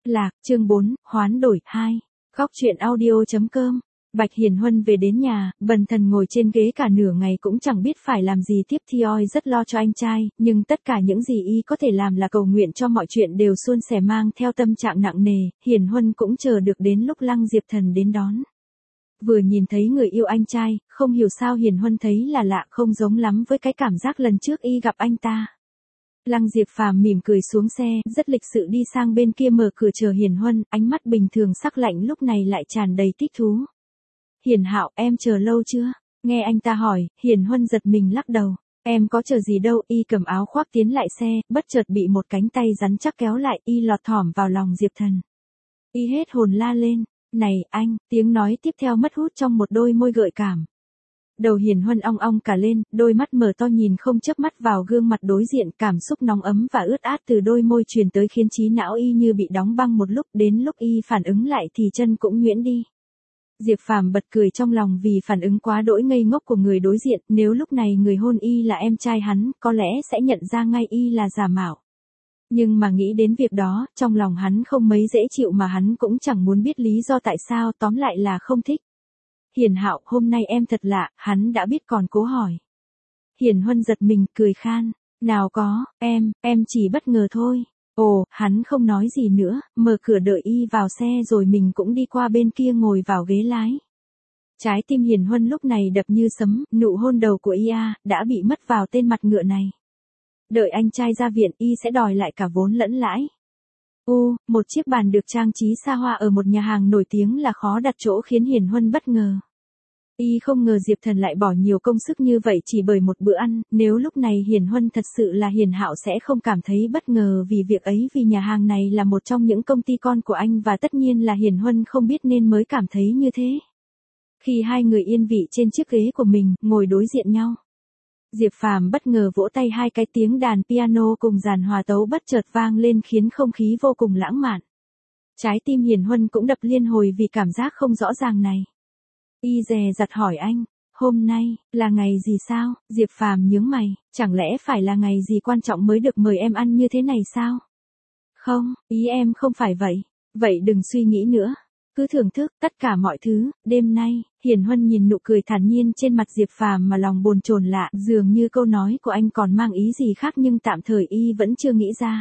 Lạc, chương 4, hoán đổi 2. Góc truyện audio.com. Bạch Hiền Huân về đến nhà, bần thần ngồi trên ghế cả nửa ngày cũng chẳng biết phải làm gì tiếp. Thioi rất lo cho anh trai, nhưng tất cả những gì y có thể làm là cầu nguyện cho mọi chuyện đều suôn sẻ. Mang theo tâm trạng nặng nề, Hiền Huân cũng chờ được đến lúc Lăng Diệp Thần đến đón. Vừa nhìn thấy người yêu anh trai, không hiểu sao Hiền Huân thấy là lạ, không giống lắm với cái cảm giác lần trước y gặp anh ta. Lăng Diệp Phàm mỉm cười xuống xe, rất lịch sự đi sang bên kia mở cửa chờ Hiền Huân, ánh mắt bình thường sắc lạnh lúc này lại tràn đầy thích thú. Hiền Hạo, em chờ lâu chưa? Nghe anh ta hỏi, Hiền Huân giật mình lắc đầu. Em có chờ gì đâu. Y cầm áo khoác tiến lại xe, bất chợt bị một cánh tay rắn chắc kéo lại, y lọt thỏm vào lòng Diệp Thần. Y hết hồn la lên. Này, anh, tiếng nói tiếp theo mất hút trong một đôi môi gợi cảm. Đầu Hiền Huân ong ong cả lên, đôi mắt mở to nhìn không chớp mắt vào gương mặt đối diện, cảm xúc nóng ấm và ướt át từ đôi môi truyền tới khiến trí não y như bị đóng băng một lúc, đến lúc y phản ứng lại thì chân cũng nhuyễn đi. Diệp Phàm bật cười trong lòng vì phản ứng quá đỗi ngây ngốc của người đối diện, nếu lúc này người hôn y là em trai hắn, có lẽ sẽ nhận ra ngay y là giả mạo. Nhưng mà nghĩ đến việc đó, trong lòng hắn không mấy dễ chịu mà hắn cũng chẳng muốn biết lý do tại sao, tóm lại là không thích. Hiền Hạo, hôm nay em thật lạ, hắn đã biết còn cố hỏi. Hiền Huân giật mình, cười khan. Nào có, em chỉ bất ngờ thôi. Ồ, hắn không nói gì nữa, mở cửa đợi y vào xe rồi mình cũng đi qua bên kia ngồi vào ghế lái. Trái tim Hiền Huân lúc này đập như sấm, nụ hôn đầu của y đã bị mất vào tên mặt ngựa này. Đợi anh trai ra viện y sẽ đòi lại cả vốn lẫn lãi. Một chiếc bàn được trang trí xa hoa ở một nhà hàng nổi tiếng là khó đặt chỗ khiến Hiền Huân bất ngờ. Y không ngờ Diệp Thần lại bỏ nhiều công sức như vậy chỉ bởi một bữa ăn, nếu lúc này Hiền Huân thật sự là Hiền Hạo sẽ không cảm thấy bất ngờ vì việc ấy, vì nhà hàng này là một trong những công ty con của anh và tất nhiên là Hiền Huân không biết nên mới cảm thấy như thế. Khi hai người yên vị trên chiếc ghế của mình, ngồi đối diện nhau. Diệp Phàm bất ngờ vỗ tay, hai cái tiếng đàn piano cùng dàn hòa tấu bất chợt vang lên khiến không khí vô cùng lãng mạn. Trái tim Hiền Huân cũng đập liên hồi vì cảm giác không rõ ràng này. Y dè dặt hỏi anh, hôm nay, là ngày gì sao? Diệp Phàm nhướng mày, chẳng lẽ phải là ngày gì quan trọng mới được mời em ăn như thế này sao? Không, ý em không phải vậy. Vậy đừng suy nghĩ nữa. Cứ thưởng thức tất cả mọi thứ. Đêm nay, Hiền Huân nhìn nụ cười thản nhiên trên mặt Diệp Phàm mà lòng bồn chồn lạ, dường như câu nói của anh còn mang ý gì khác nhưng tạm thời y vẫn chưa nghĩ ra.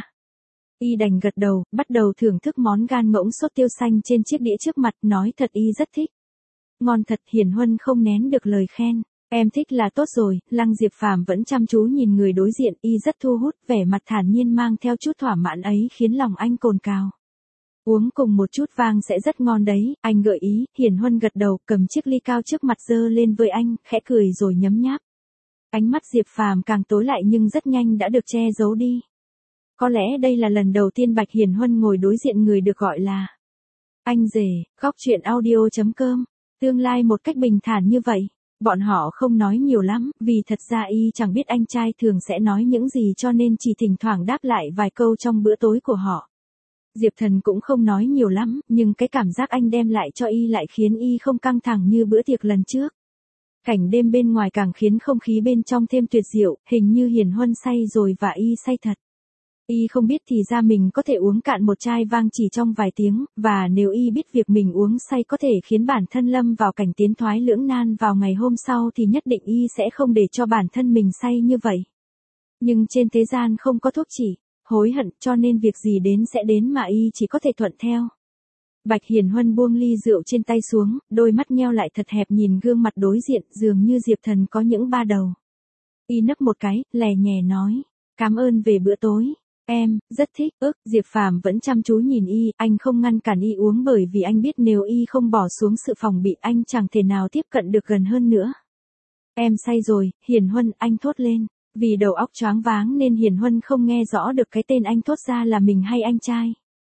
Y đành gật đầu, bắt đầu thưởng thức món gan ngỗng sốt tiêu xanh trên chiếc đĩa trước mặt, nói thật y rất thích. Ngon thật. Hiền Huân không nén được lời khen. Em thích là tốt rồi. Lăng Diệp Phàm vẫn chăm chú nhìn người đối diện, y rất thu hút, vẻ mặt thản nhiên mang theo chút thỏa mãn ấy khiến lòng anh cồn cào. Uống cùng một chút vang sẽ rất ngon đấy, anh gợi ý. Hiền Huân gật đầu, cầm chiếc ly cao trước mặt dơ lên với anh, khẽ cười rồi nhấm nháp. Ánh mắt Diệp Phàm càng tối lại nhưng rất nhanh đã được che giấu đi. Có lẽ đây là lần đầu tiên Bạch Hiền Huân ngồi đối diện người được gọi là anh rể. Góc truyện audio.com. Tương lai một cách bình thản như vậy. Bọn họ không nói nhiều lắm, vì thật ra y chẳng biết anh trai thường sẽ nói những gì cho nên chỉ thỉnh thoảng đáp lại vài câu trong bữa tối của họ. Diệp Thần cũng không nói nhiều lắm, nhưng cái cảm giác anh đem lại cho y lại khiến y không căng thẳng như bữa tiệc lần trước. Cảnh đêm bên ngoài càng khiến không khí bên trong thêm tuyệt diệu, hình như Hiền Huân say rồi và y say thật. Y không biết thì ra mình có thể uống cạn một chai vang chỉ trong vài tiếng, và nếu y biết việc mình uống say có thể khiến bản thân lâm vào cảnh tiến thoái lưỡng nan vào ngày hôm sau thì nhất định y sẽ không để cho bản thân mình say như vậy. Nhưng trên thế gian không có thuốc chỉ hối hận, cho nên việc gì đến sẽ đến mà y chỉ có thể thuận theo. Bạch Hiền Huân buông ly rượu trên tay xuống, đôi mắt nheo lại thật hẹp nhìn gương mặt đối diện, dường như Diệp Thần có những ba đầu. Y nấc một cái, lè nhè nói, cảm ơn về bữa tối. Em rất thích. Diệp Phàm vẫn chăm chú nhìn y, anh không ngăn cản y uống bởi vì anh biết nếu y không bỏ xuống sự phòng bị anh chẳng thể nào tiếp cận được gần hơn nữa. Em say rồi, Hiền Huân, anh thốt lên. Vì đầu óc choáng váng nên Hiền Huân không nghe rõ được cái tên anh thốt ra là mình hay anh trai.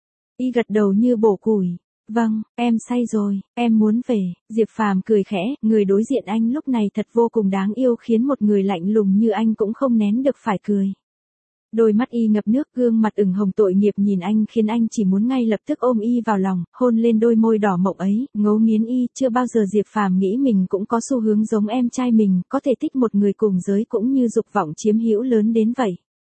Y gật đầu như bổ củi. Vâng, em say rồi, em muốn về. Diệp Phàm cười khẽ, người đối diện anh lúc này thật vô cùng đáng yêu khiến một người lạnh lùng như anh cũng không nén được phải cười. Đôi mắt y ngập nước, gương mặt ửng hồng tội nghiệp nhìn anh khiến anh chỉ muốn ngay lập tức ôm y vào lòng, hôn lên đôi môi đỏ mọng ấy, ngấu nghiến y. Chưa bao giờ Diệp Phàm nghĩ mình cũng có xu hướng giống em trai mình, có thể thích một người cùng giới cũng như dục vọng chiếm hữu lớn đến vậy.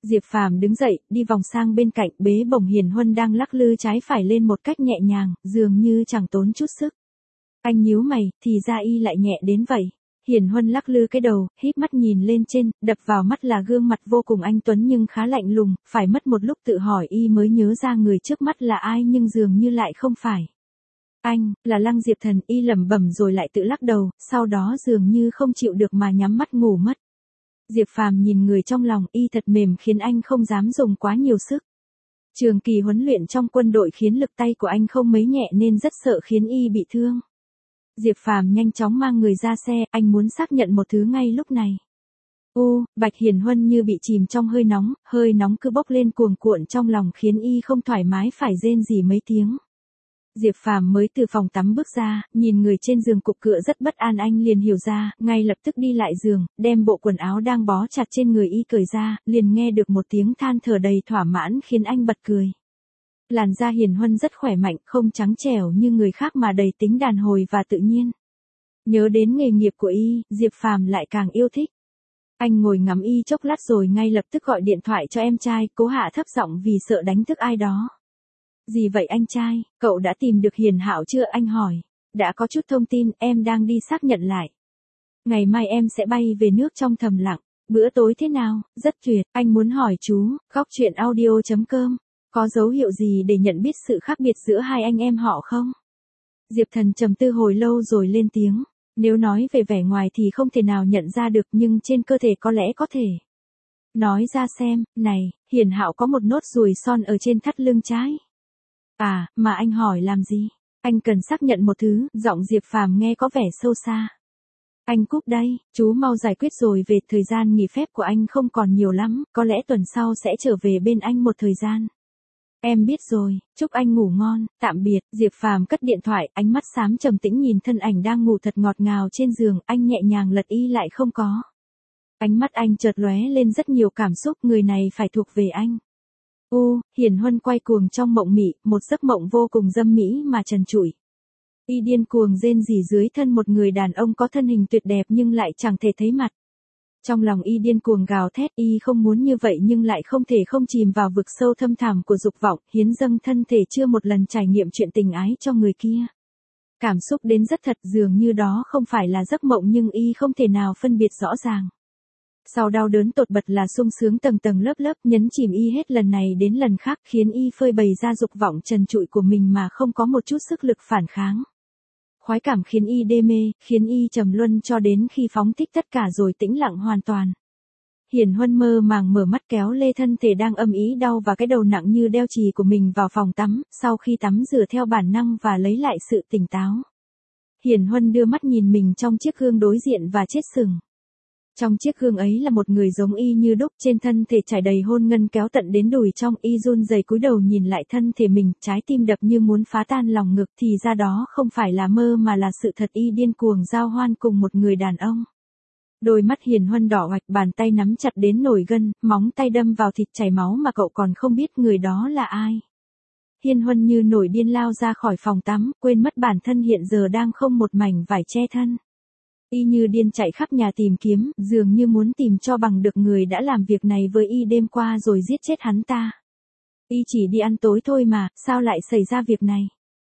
Diệp Phàm đứng dậy, đi vòng sang bên cạnh, bế bổng Hiền Huân đang lắc lư trái phải lên một cách nhẹ nhàng, dường như chẳng tốn chút sức. Anh nhíu mày, thì ra y lại nhẹ đến vậy. Hiền Huân lắc lư cái đầu, híp mắt nhìn lên trên, đập vào mắt là gương mặt vô cùng anh tuấn nhưng khá lạnh lùng, phải mất một lúc tự hỏi y mới nhớ ra người trước mắt là ai nhưng dường như lại không phải. Anh, là Lăng Diệp Thần, y lẩm bẩm rồi lại tự lắc đầu, sau đó dường như không chịu được mà nhắm mắt ngủ mất. Diệp Phàm nhìn người trong lòng y thật mềm khiến anh không dám dùng quá nhiều sức. Trường kỳ huấn luyện trong quân đội khiến lực tay của anh không mấy nhẹ nên rất sợ khiến y bị thương. Diệp Phàm nhanh chóng mang người ra xe, anh muốn xác nhận một thứ ngay lúc này. Bạch Hiền Huân như bị chìm trong hơi nóng cứ bốc lên cuồn cuộn trong lòng khiến y không thoải mái phải rên rỉ mấy tiếng. Diệp Phàm mới từ phòng tắm bước ra, nhìn người trên giường cục cựa rất bất an anh liền hiểu ra, ngay lập tức đi lại giường, đem bộ quần áo đang bó chặt trên người y cởi ra, liền nghe được một tiếng than thở đầy thỏa mãn khiến anh bật cười. Làn da Hiền Huân rất khỏe mạnh, không trắng trẻo như người khác mà đầy tính đàn hồi và tự nhiên. Nhớ đến nghề nghiệp của y, Diệp Phàm lại càng yêu thích. Anh ngồi ngắm y chốc lát rồi ngay lập tức gọi điện thoại cho em trai, cố hạ thấp giọng vì sợ đánh thức ai đó. Gì vậy anh trai, cậu đã tìm được Hiền Hạo chưa anh hỏi. Đã có chút thông tin, em đang đi xác nhận lại. Ngày mai em sẽ bay về nước trong thầm lặng. Bữa tối thế nào, rất tuyệt, anh muốn hỏi chú, góc chuyện audio.com. Có dấu hiệu gì để nhận biết sự khác biệt giữa hai anh em họ không? Diệp Thần trầm tư hồi lâu rồi lên tiếng. Nếu nói về vẻ ngoài thì không thể nào nhận ra được nhưng trên cơ thể có lẽ có thể. Nói ra xem, này, Hiền Hạo có một nốt ruồi son ở trên thắt lưng trái. À, mà anh hỏi làm gì? Anh cần xác nhận một thứ, giọng Diệp Phàm nghe có vẻ sâu xa. Anh cúp đây, chú mau giải quyết rồi về thời gian nghỉ phép của anh không còn nhiều lắm, có lẽ tuần sau sẽ trở về bên anh một thời gian. Em biết rồi, chúc anh ngủ ngon, tạm biệt. Diệp Phàm cất điện thoại, ánh mắt xám trầm tĩnh nhìn thân ảnh đang ngủ thật ngọt ngào trên giường, anh nhẹ nhàng lật y lại không có. Ánh mắt anh chợt lóe lên rất nhiều cảm xúc, người này phải thuộc về anh. Hiền Huân quay cuồng trong mộng mị, một giấc mộng vô cùng dâm mỹ mà trần trụi. Y điên cuồng rên rỉ dưới thân một người đàn ông có thân hình tuyệt đẹp nhưng lại chẳng thể thấy mặt. Trong lòng y điên cuồng gào thét, y không muốn như vậy nhưng lại không thể không chìm vào vực sâu thâm thẳm của dục vọng, hiến dâng thân thể chưa một lần trải nghiệm chuyện tình ái cho người kia. Cảm xúc đến rất thật, dường như đó không phải là giấc mộng nhưng y không thể nào phân biệt rõ ràng. Sau đau đớn tột bật là sung sướng tầng tầng lớp lớp nhấn chìm y hết lần này đến lần khác khiến y phơi bày ra dục vọng trần trụi của mình mà không có một chút sức lực phản kháng. Khoái cảm khiến y đê mê, khiến y trầm luân cho đến khi phóng thích tất cả rồi tĩnh lặng hoàn toàn. Hiền Huân mơ màng mở mắt kéo lê thân thể đang âm ỉ đau và cái đầu nặng như đeo chì của mình vào phòng tắm, sau khi tắm rửa theo bản năng và lấy lại sự tỉnh táo. Hiền Huân đưa mắt nhìn mình trong chiếc gương đối diện và chết sững. Trong chiếc gương ấy là một người giống y như đúc, trên thân thể trải đầy hôn ngân kéo tận đến đùi trong, y run rẩy cúi đầu nhìn lại thân thể mình, trái tim đập như muốn phá tan lòng ngực, thì ra đó không phải là mơ mà là sự thật, y điên cuồng giao hoan cùng một người đàn ông. Đôi mắt Hiền Huân đỏ hoạch, bàn tay nắm chặt đến nổi gân, móng tay đâm vào thịt chảy máu mà cậu còn không biết người đó là ai. Hiền Huân như nổi điên lao ra khỏi phòng tắm, quên mất bản thân hiện giờ đang không một mảnh vải che thân. Y như điên chạy khắp nhà tìm kiếm, dường như muốn tìm cho bằng được người đã làm việc này với y đêm qua rồi giết chết hắn ta. Y chỉ đi ăn tối thôi mà, sao lại xảy ra việc này?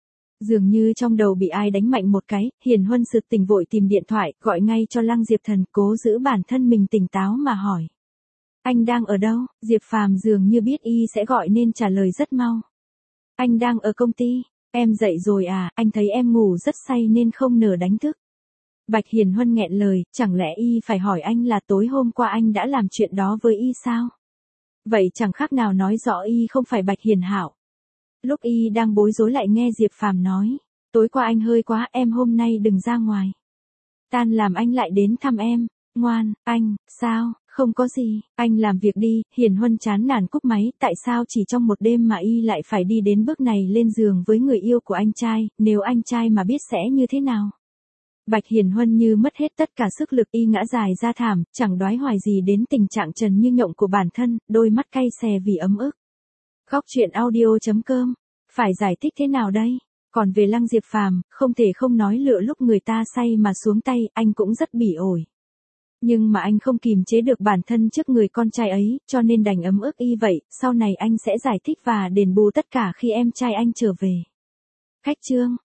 Dường như trong đầu bị ai đánh mạnh một cái, Hiền Huân sực tỉnh vội tìm điện thoại, gọi ngay cho Lăng Diệp Thần, cố giữ bản thân mình tỉnh táo mà hỏi. Anh đang ở đâu? Diệp Phàm dường như biết y sẽ gọi nên trả lời rất mau. Anh đang ở công ty. Em dậy rồi à, anh thấy em ngủ rất say nên không nỡ đánh thức. Bạch Hiền Huân nghẹn lời, chẳng lẽ y phải hỏi anh là tối hôm qua anh đã làm chuyện đó với y sao? Vậy chẳng khác nào nói rõ y không phải Bạch Hiền Hạo. Lúc y đang bối rối lại nghe Diệp Phàm nói, tối qua anh hơi quá, em hôm nay đừng ra ngoài. Tan làm anh lại đến thăm em. Ngoan, anh, sao, không có gì, anh làm việc đi. Hiền Huân chán nản cúp máy, tại sao chỉ trong một đêm mà y lại phải đi đến bước này lên giường với người yêu của anh trai, nếu anh trai mà biết sẽ như thế nào? Bạch Hiền Huân như mất hết tất cả sức lực, y ngã dài ra thảm, chẳng đoái hoài gì đến tình trạng trần như nhộng của bản thân, đôi mắt cay xè vì ấm ức. Góc chuyện audio.com, phải giải thích thế nào đây? Còn về Lăng Diệp Phàm, không thể không nói lựa lúc người ta say mà xuống tay, anh cũng rất bỉ ổi. Nhưng mà anh không kìm chế được bản thân trước người con trai ấy, cho nên đành ấm ức y vậy, sau này anh sẽ giải thích và đền bù tất cả khi em trai anh trở về. Khách trương